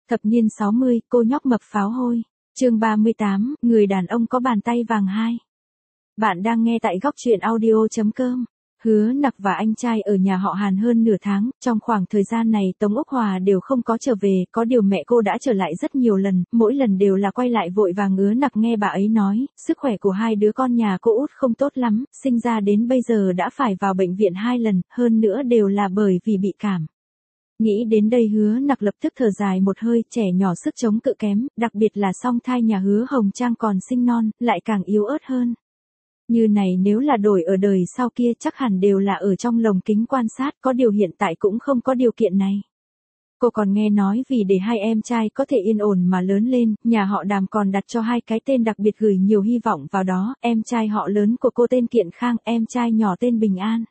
Thập niên 60, cô nhóc mập pháo hôi. Chương 38, người đàn ông có bàn tay vàng 2. Bạn đang nghe tại góc truyện audio.com. Hứa Nặc và anh trai ở nhà họ Hàn hơn nửa tháng, trong khoảng thời gian này Tống Úc Hòa đều không có trở về, có điều mẹ cô đã trở lại rất nhiều lần, mỗi lần đều là quay lại vội vàng. Hứa Nặc nghe bà ấy nói, sức khỏe của hai đứa con nhà cô út không tốt lắm, sinh ra đến bây giờ đã phải vào bệnh viện 2 lần, hơn nữa đều là bởi vì bị cảm. Nghĩ đến đây Hứa Nặc lập tức thở dài một hơi, trẻ nhỏ sức chống cự kém, đặc biệt là song thai nhà Hứa Hồng Trang còn sinh non, lại càng yếu ớt hơn. Như này nếu là đổi ở đời sau kia chắc hẳn đều là ở trong lồng kính quan sát, có điều hiện tại cũng không có điều kiện này. Cô còn nghe nói vì để hai em trai có thể yên ổn mà lớn lên, nhà họ Đàm còn đặt cho hai cái tên đặc biệt, gửi nhiều hy vọng vào đó, em trai họ lớn của cô tên Kiện Khang, em trai nhỏ tên Bình An.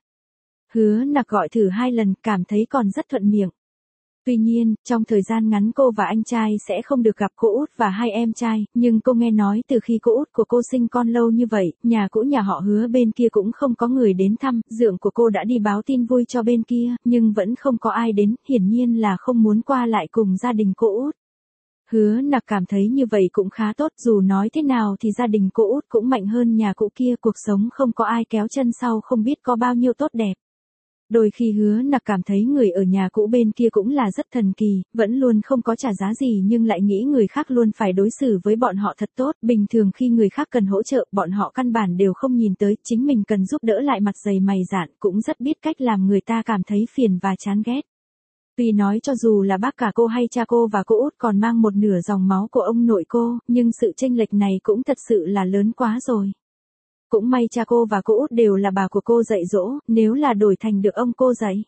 Hứa Nặc gọi thử 2 lần, cảm thấy còn rất thuận miệng. Tuy nhiên, trong thời gian ngắn cô và anh trai sẽ không được gặp cô út và hai em trai, nhưng cô nghe nói từ khi cô út của cô sinh con lâu như vậy, nhà cũ nhà họ Hứa bên kia cũng không có người đến thăm, dượng của cô đã đi báo tin vui cho bên kia, nhưng vẫn không có ai đến, hiển nhiên là không muốn qua lại cùng gia đình cô út. Hứa Nặc cảm thấy như vậy cũng khá tốt, dù nói thế nào thì gia đình cô út cũng mạnh hơn nhà cũ kia, cuộc sống không có ai kéo chân sau không biết có bao nhiêu tốt đẹp. Đôi khi Hứa Nặc cảm thấy người ở nhà cũ bên kia cũng là rất thần kỳ, vẫn luôn không có trả giá gì nhưng lại nghĩ người khác luôn phải đối xử với bọn họ thật tốt, bình thường khi người khác cần hỗ trợ, bọn họ căn bản đều không nhìn tới, chính mình cần giúp đỡ lại mặt dày mày dạn, cũng rất biết cách làm người ta cảm thấy phiền và chán ghét. Tuy nói cho dù là bác cả cô hay cha cô và cô út còn mang một nửa dòng máu của ông nội cô, nhưng sự chênh lệch này cũng thật sự là lớn quá rồi. Cũng may cha cô và cô út đều là bà của cô dạy dỗ, nếu là đổi thành được ông cô dạy.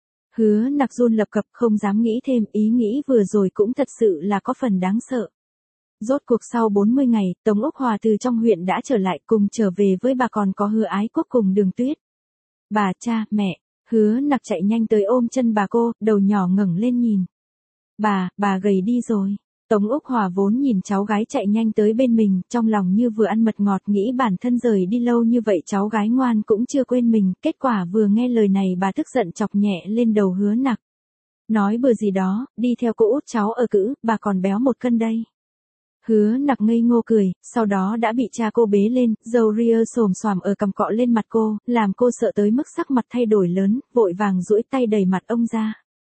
Hứa Nặc run lập cập không dám nghĩ thêm, ý nghĩ vừa rồi cũng thật sự là có phần đáng sợ. Rốt cuộc sau 40 ngày, Tống Úc Hòa từ trong huyện đã trở lại, cùng trở về với bà còn có Hứa Ái Quốc cùng Đường Tuyết. Bà, cha, mẹ. Hứa Nặc chạy nhanh tới ôm chân bà cô, đầu nhỏ ngẩng lên nhìn. Bà gầy đi rồi. Tống Úc Hòa vốn nhìn cháu gái chạy nhanh tới bên mình, trong lòng như vừa ăn mật ngọt, nghĩ bản thân rời đi lâu như vậy cháu gái ngoan cũng chưa quên mình, kết quả vừa nghe lời này bà tức giận chọc nhẹ lên đầu Hứa Nặc. Nói bừa gì đó, đi theo cô út cháu ở cữ, bà còn béo 1 cân đây. Hứa Nặc ngây ngô cười, sau đó đã bị cha cô bế lên, râu ria xồm xoàm ở cằm cọ lên mặt cô, làm cô sợ tới mức sắc mặt thay đổi lớn, vội vàng duỗi tay đẩy mặt ông ra.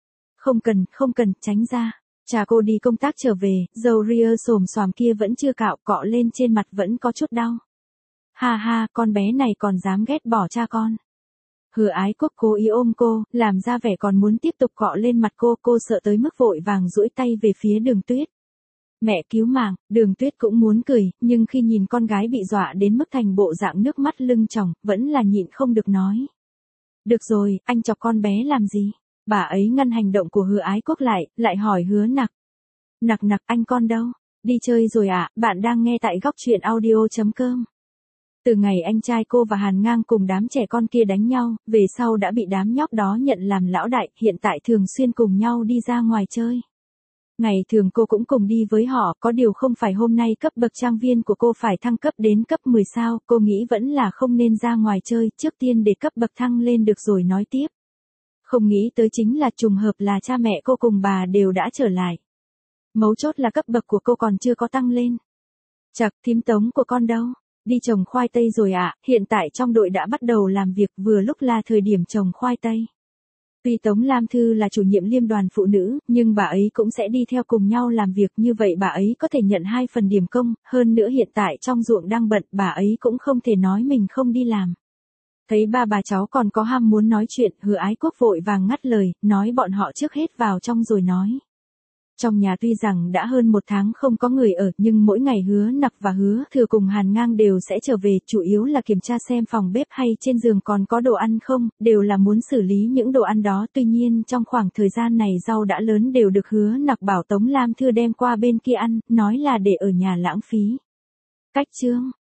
Không cần, tránh ra. Cha cô đi công tác trở về, râu ria xồm xoàm kia vẫn chưa cạo, cọ lên trên mặt vẫn có chút đau. Ha ha, con bé này còn dám ghét bỏ cha con. Hứa Ái Quốc cố ý ôm cô, làm ra vẻ còn muốn tiếp tục cọ lên mặt cô sợ tới mức vội vàng duỗi tay về phía Đường Tuyết. Mẹ cứu mạng, Đường Tuyết cũng muốn cười, nhưng khi nhìn con gái bị dọa đến mức thành bộ dạng nước mắt lưng tròng, vẫn là nhịn không được nói. Được rồi, anh chọc con bé làm gì? Bà ấy ngăn hành động của Hứa Ái Quốc lại hỏi Hứa Nặc. Nặc, anh con đâu? Đi chơi rồi ạ, bạn đang nghe tại góc truyện audio.com. Từ ngày anh trai cô và Hàn Ngang cùng đám trẻ con kia đánh nhau, về sau đã bị đám nhóc đó nhận làm lão đại, hiện tại thường xuyên cùng nhau đi ra ngoài chơi. Ngày thường cô cũng cùng đi với họ, có điều không phải hôm nay cấp bậc trang viên của cô phải thăng cấp đến cấp 10 sao, cô nghĩ vẫn là không nên ra ngoài chơi, trước tiên để cấp bậc thăng lên được rồi nói tiếp. Không nghĩ tới chính là trùng hợp là cha mẹ cô cùng bà đều đã trở lại. Mấu chốt là cấp bậc của cô còn chưa có tăng lên. Chậc, thím Tống của con đâu? Đi trồng khoai tây rồi ạ, hiện tại trong đội đã bắt đầu làm việc, vừa lúc là thời điểm trồng khoai tây. Tuy Tống Lam Thư là chủ nhiệm liên đoàn phụ nữ, nhưng bà ấy cũng sẽ đi theo cùng nhau làm việc, như vậy bà ấy có thể nhận 2 phần điểm công, hơn nữa hiện tại trong ruộng đang bận, bà ấy cũng không thể nói mình không đi làm. Thấy bà cháu còn có ham muốn nói chuyện, Hứa Ái Quốc vội vàng ngắt lời, nói bọn họ trước hết vào trong rồi nói. Trong nhà tuy rằng đã hơn 1 tháng không có người ở, nhưng mỗi ngày Hứa Nặc và Hứa Thừa cùng Hàn Ngang đều sẽ trở về, chủ yếu là kiểm tra xem phòng bếp hay trên giường còn có đồ ăn không, đều là muốn xử lý những đồ ăn đó. Tuy nhiên trong khoảng thời gian này rau đã lớn đều được Hứa Nặc bảo Tống Lam Thư đem qua bên kia ăn, nói là để ở nhà lãng phí. Cách chương